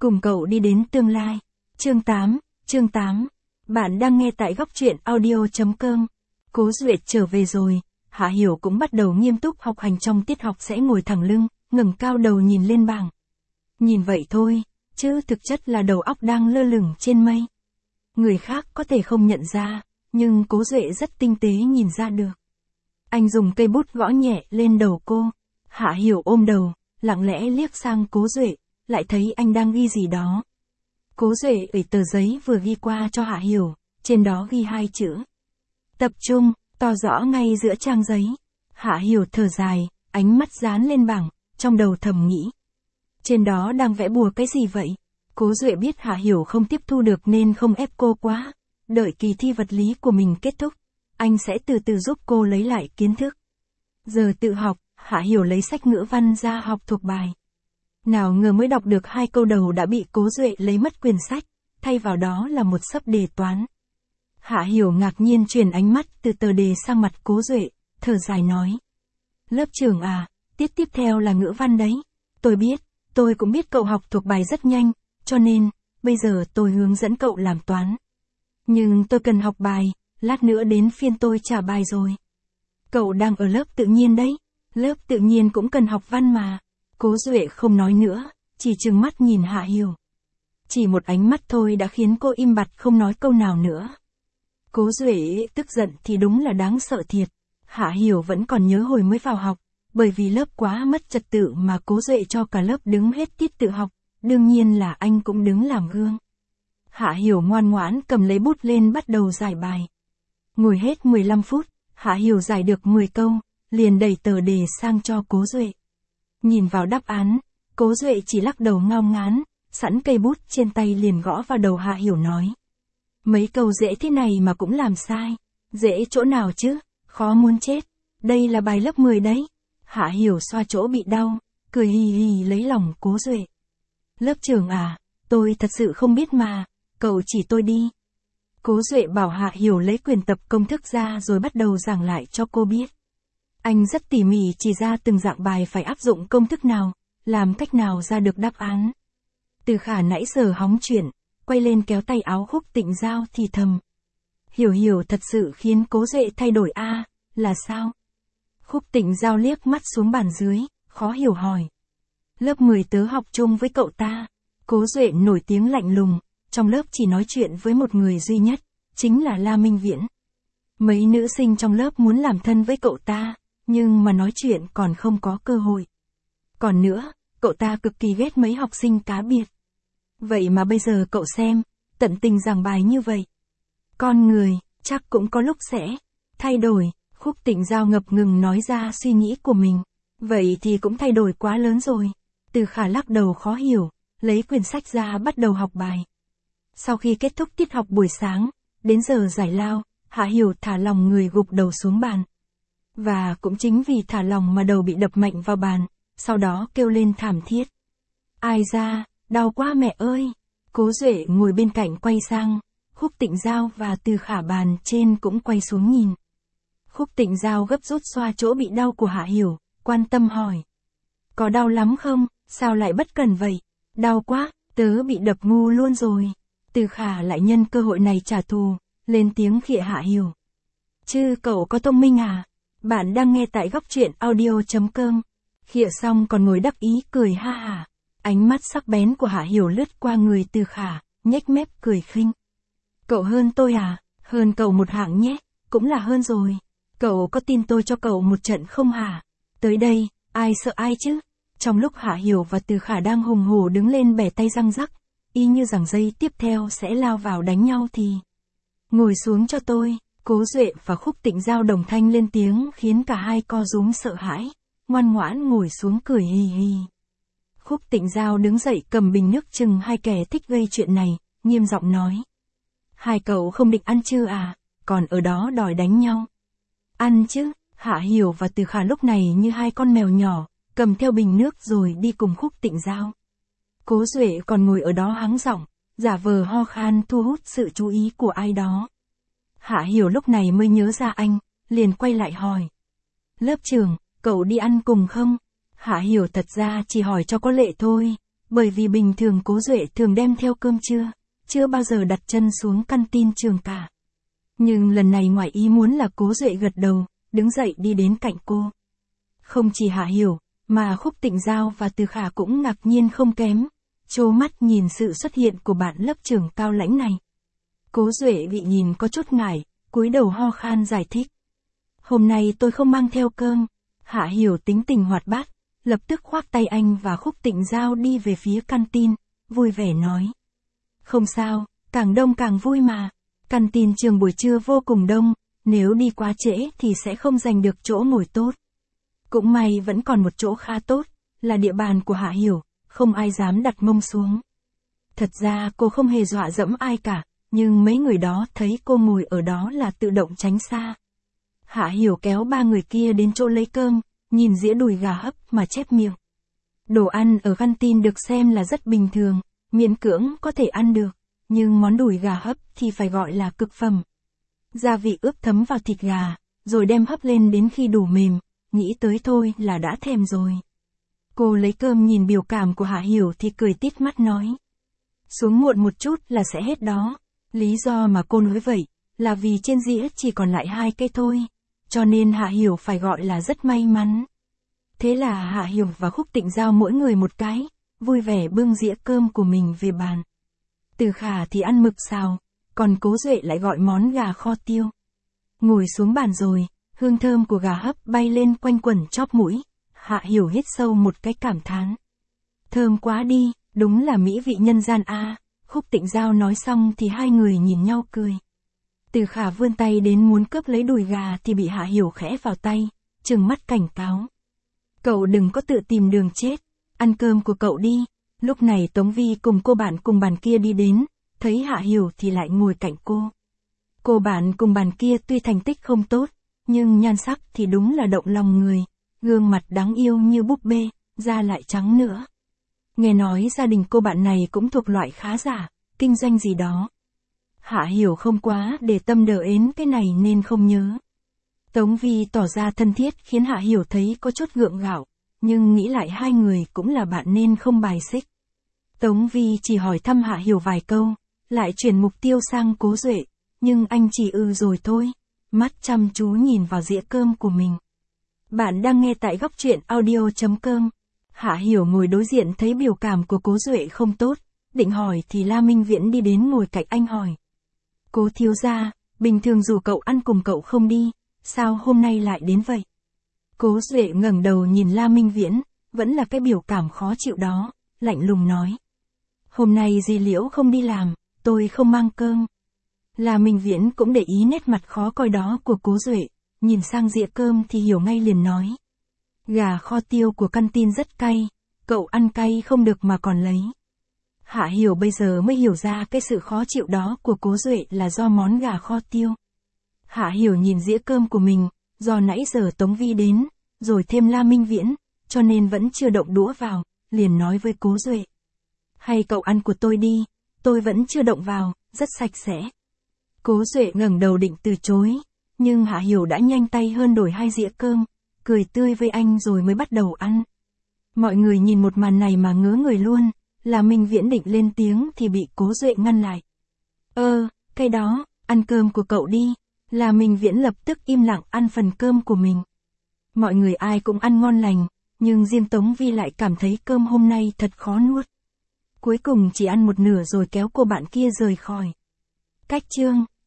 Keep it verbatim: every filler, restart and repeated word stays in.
Cùng cậu đi đến tương lai. Chương tám, chương tám. Bạn đang nghe tại góc truyện audio chấm com. Cố Duệ trở về rồi, Hạ Hiểu cũng bắt đầu nghiêm túc học hành, trong tiết học sẽ ngồi thẳng lưng, ngẩng cao đầu nhìn lên bảng. Nhìn vậy thôi, chứ thực chất là đầu óc đang lơ lửng trên mây. Người khác có thể không nhận ra, nhưng Cố Duệ rất tinh tế nhìn ra được. Anh dùng cây bút gõ nhẹ lên đầu cô. Hạ Hiểu ôm đầu, lặng lẽ liếc sang Cố Duệ, lại thấy anh đang ghi gì đó. Cố Duệ ủy tờ giấy vừa ghi qua cho Hạ Hiểu, trên đó ghi hai chữ. Tập trung, to rõ ngay giữa trang giấy. Hạ Hiểu thở dài, ánh mắt dán lên bảng, trong đầu thầm nghĩ. Trên đó đang vẽ bùa cái gì vậy? Cố Duệ biết Hạ Hiểu không tiếp thu được nên không ép cô quá. Đợi kỳ thi vật lý của mình kết thúc, anh sẽ từ từ giúp cô lấy lại kiến thức. Giờ tự học, Hạ Hiểu lấy sách ngữ văn ra học thuộc bài. Nào ngờ mới đọc được hai câu đầu đã bị Cố Duệ lấy mất quyển sách, thay vào đó là một xấp đề toán. Hạ Hiểu ngạc nhiên chuyển ánh mắt từ tờ đề sang mặt Cố Duệ, thở dài nói. Lớp trưởng à, tiết tiếp theo là ngữ văn đấy. Tôi biết, tôi cũng biết cậu học thuộc bài rất nhanh, cho nên, bây giờ tôi hướng dẫn cậu làm toán. Nhưng tôi cần học bài, lát nữa đến phiên tôi trả bài rồi. Cậu đang ở lớp tự nhiên đấy, lớp tự nhiên cũng cần học văn mà. Cố Duệ không nói nữa, chỉ trừng mắt nhìn Hạ Hiểu. Chỉ một ánh mắt thôi đã khiến cô im bặt không nói câu nào nữa. Cố Duệ tức giận thì đúng là đáng sợ thiệt. Hạ Hiểu vẫn còn nhớ hồi mới vào học, bởi vì lớp quá mất trật tự mà Cố Duệ cho cả lớp đứng hết tiết tự học, đương nhiên là anh cũng đứng làm gương. Hạ Hiểu ngoan ngoãn cầm lấy bút lên bắt đầu giải bài. Ngồi hết mười lăm phút, Hạ Hiểu giải được mười câu, liền đẩy tờ đề sang cho Cố Duệ. Nhìn vào đáp án, Cố Duệ chỉ lắc đầu ngao ngán, sẵn cây bút trên tay liền gõ vào đầu Hạ Hiểu nói. Mấy câu dễ thế này mà cũng làm sai, dễ chỗ nào chứ, khó muốn chết, đây là bài lớp mười đấy. Hạ Hiểu xoa chỗ bị đau, cười hì hì lấy lòng Cố Duệ. Lớp trưởng à, tôi thật sự không biết mà, cậu chỉ tôi đi. Cố Duệ bảo Hạ Hiểu lấy quyển tập công thức ra rồi bắt đầu giảng lại cho cô biết. Anh rất tỉ mỉ chỉ ra từng dạng bài phải áp dụng công thức nào, làm cách nào ra được đáp án. Từ Khả nãy giờ hóng chuyện, quay lên kéo tay áo Khúc Tịnh Giao thì thầm. Hiểu Hiểu thật sự khiến Cố Duệ thay đổi a, à, là sao? Khúc Tịnh Giao liếc mắt xuống bàn dưới, khó hiểu hỏi. Lớp mười tớ học chung với cậu ta. Cố Duệ nổi tiếng lạnh lùng, trong lớp chỉ nói chuyện với một người duy nhất, chính là La Minh Viễn. Mấy nữ sinh trong lớp muốn làm thân với cậu ta, nhưng mà nói chuyện còn không có cơ hội. Còn nữa, cậu ta cực kỳ ghét mấy học sinh cá biệt. Vậy mà bây giờ cậu xem, tận tình giảng bài như vậy. Con người, chắc cũng có lúc sẽ thay đổi. Khúc Tịnh Giao ngập ngừng nói ra suy nghĩ của mình. Vậy thì cũng thay đổi quá lớn rồi. Từ Khả lắc đầu khó hiểu, lấy quyển sách ra bắt đầu học bài. Sau khi kết thúc tiết học buổi sáng, đến giờ giải lao, Hạ Hiểu thả lòng người gục đầu xuống bàn. Và cũng chính vì thả lòng mà đầu bị đập mạnh vào bàn, sau đó kêu lên thảm thiết. Ai ra, đau quá mẹ ơi. Cố Duệ ngồi bên cạnh quay sang, Khúc Tịnh Giao và Từ Khả bàn trên cũng quay xuống nhìn. Khúc Tịnh Giao gấp rút xoa chỗ bị đau của Hạ Hiểu, quan tâm hỏi. Có đau lắm không, sao lại bất cần vậy? Đau quá, tớ bị đập ngu luôn rồi. Từ Khả lại nhân cơ hội này trả thù, lên tiếng khịa Hạ Hiểu. Chứ cậu có thông minh à? Bạn đang nghe tại góc truyện audio chấm com. Khịa xong còn ngồi đắc ý cười ha hả. Ánh mắt sắc bén của Hạ Hiểu lướt qua người Từ Khả, nhếch mép cười khinh. Cậu hơn tôi à? Hơn cậu một hạng nhé, cũng là hơn rồi. Cậu có tin tôi cho cậu một trận không hả? Tới đây, ai sợ ai chứ? Trong lúc Hạ Hiểu và Từ Khả đang hùng hổ đứng lên bẻ tay răng rắc, y như rằng giây tiếp theo sẽ lao vào đánh nhau thì. Ngồi xuống cho tôi. Cố Duệ và Khúc Tịnh Giao đồng thanh lên tiếng khiến cả hai co rúm sợ hãi, ngoan ngoãn ngồi xuống cười hì hì. Khúc Tịnh Giao đứng dậy cầm bình nước chừng hai kẻ thích gây chuyện này, nghiêm giọng nói. Hai cậu không định ăn chưa à, còn ở đó đòi đánh nhau. Ăn chứ. Hạ Hiểu và Từ Khả lúc này như hai con mèo nhỏ, cầm theo bình nước rồi đi cùng Khúc Tịnh Giao. Cố Duệ còn ngồi ở đó hắng giọng, giả vờ ho khan thu hút sự chú ý của ai đó. Hạ Hiểu lúc này mới nhớ ra anh, liền quay lại hỏi. Lớp trưởng, cậu đi ăn cùng không? Hạ Hiểu thật ra chỉ hỏi cho có lệ thôi, bởi vì bình thường Cố Duệ thường đem theo cơm trưa, chưa bao giờ đặt chân xuống căn tin trường cả. Nhưng lần này ngoài ý muốn là Cố Duệ gật đầu, đứng dậy đi đến cạnh cô. Không chỉ Hạ Hiểu, mà Khúc Tịnh Giao và Từ Khả cũng ngạc nhiên không kém, trố mắt nhìn sự xuất hiện của bạn lớp trưởng cao lãnh này. Cố Duệ bị nhìn có chút ngại, cúi đầu ho khan giải thích. Hôm nay tôi không mang theo cơm. Hạ Hiểu tính tình hoạt bát, lập tức khoác tay anh và Khúc Tịnh Giao đi về phía canteen, vui vẻ nói. Không sao, càng đông càng vui mà. Canteen trường buổi trưa vô cùng đông, nếu đi quá trễ thì sẽ không giành được chỗ ngồi tốt. Cũng may vẫn còn một chỗ khá tốt, là địa bàn của Hạ Hiểu, không ai dám đặt mông xuống. Thật ra cô không hề dọa dẫm ai cả, nhưng mấy người đó thấy cô ngồi ở đó là tự động tránh xa. Hạ Hiểu kéo ba người kia đến chỗ lấy cơm, nhìn dĩa đùi gà hấp mà chép miệng. Đồ ăn ở canteen được xem là rất bình thường, miễn cưỡng có thể ăn được, nhưng món đùi gà hấp thì phải gọi là cực phẩm. Gia vị ướp thấm vào thịt gà, rồi đem hấp lên đến khi đủ mềm, nghĩ tới thôi là đã thèm rồi. Cô lấy cơm nhìn biểu cảm của Hạ Hiểu thì cười tít mắt nói. Xuống muộn một chút là sẽ hết đó. Lý do mà cô nói vậy, là vì trên dĩa chỉ còn lại hai cây thôi, cho nên Hạ Hiểu phải gọi là rất may mắn. Thế là Hạ Hiểu và Khúc Tịnh Giao mỗi người một cái, vui vẻ bưng dĩa cơm của mình về bàn. Từ Khả thì ăn mực xào, còn Cố Duệ lại gọi món gà kho tiêu. Ngồi xuống bàn rồi, hương thơm của gà hấp bay lên quanh quẩn chóp mũi, Hạ Hiểu hít sâu một cái cảm thán. Thơm quá đi, đúng là mỹ vị nhân gian a. Khúc Tịnh Giao nói xong thì hai người nhìn nhau cười. Từ Khả vươn tay đến muốn cướp lấy đùi gà thì bị Hạ Hiểu khẽ vào tay, trừng mắt cảnh cáo. Cậu đừng có tự tìm đường chết, ăn cơm của cậu đi. Lúc này Tống Vi cùng cô bạn cùng bàn kia đi đến, thấy Hạ Hiểu thì lại ngồi cạnh cô. Cô bạn cùng bàn kia tuy thành tích không tốt, nhưng nhan sắc thì đúng là động lòng người, gương mặt đáng yêu như búp bê, da lại trắng nữa. Nghe nói gia đình cô bạn này cũng thuộc loại khá giả, kinh doanh gì đó. Hạ Hiểu không quá để tâm đờ ến cái này nên không nhớ. Tống Vi tỏ ra thân thiết khiến Hạ Hiểu thấy có chút gượng gạo, nhưng nghĩ lại hai người cũng là bạn nên không bài xích. Tống Vi chỉ hỏi thăm Hạ Hiểu vài câu, lại chuyển mục tiêu sang Cố Duệ, nhưng anh chỉ ư rồi thôi, mắt chăm chú nhìn vào dĩa cơm của mình. Bạn đang nghe tại góc truyện audio chấm com. Hạ Hiểu ngồi đối diện thấy biểu cảm của Cố Duệ không tốt, định hỏi thì La Minh Viễn đi đến ngồi cạnh anh hỏi. Cố thiếu gia, bình thường dù cậu ăn cùng cậu không đi, sao hôm nay lại đến vậy? Cố Duệ ngẩng đầu nhìn La Minh Viễn, vẫn là cái biểu cảm khó chịu đó, lạnh lùng nói. Hôm nay dì Liễu không đi làm, tôi không mang cơm. La Minh Viễn cũng để ý nét mặt khó coi đó của Cố Duệ, nhìn sang dĩa cơm thì hiểu ngay liền nói. Gà kho tiêu của canteen rất cay, cậu ăn cay không được mà còn lấy. Hạ Hiểu bây giờ mới hiểu ra cái sự khó chịu đó của Cố Duệ là do món gà kho tiêu. Hạ Hiểu nhìn dĩa cơm của mình, do nãy giờ Tống Vi đến, rồi thêm La Minh Viễn, cho nên vẫn chưa động đũa vào, liền nói với Cố Duệ. Hay cậu ăn của tôi đi, tôi vẫn chưa động vào, rất sạch sẽ. Cố Duệ ngẩng đầu định từ chối, nhưng Hạ Hiểu đã nhanh tay hơn đổi hai dĩa cơm, cười tươi với anh rồi mới bắt đầu ăn. Mọi người nhìn một màn này mà ngớ người luôn, là Minh Viễn định lên tiếng thì bị Cố Duệ ngăn lại. Ơ, cái đó, ăn cơm của cậu đi, là Minh Viễn lập tức im lặng ăn phần cơm của mình. Mọi người ai cũng ăn ngon lành, nhưng riêng Tống Vi lại cảm thấy cơm hôm nay thật khó nuốt. Cuối cùng chỉ ăn một nửa rồi kéo cô bạn kia rời khỏi. Cách chương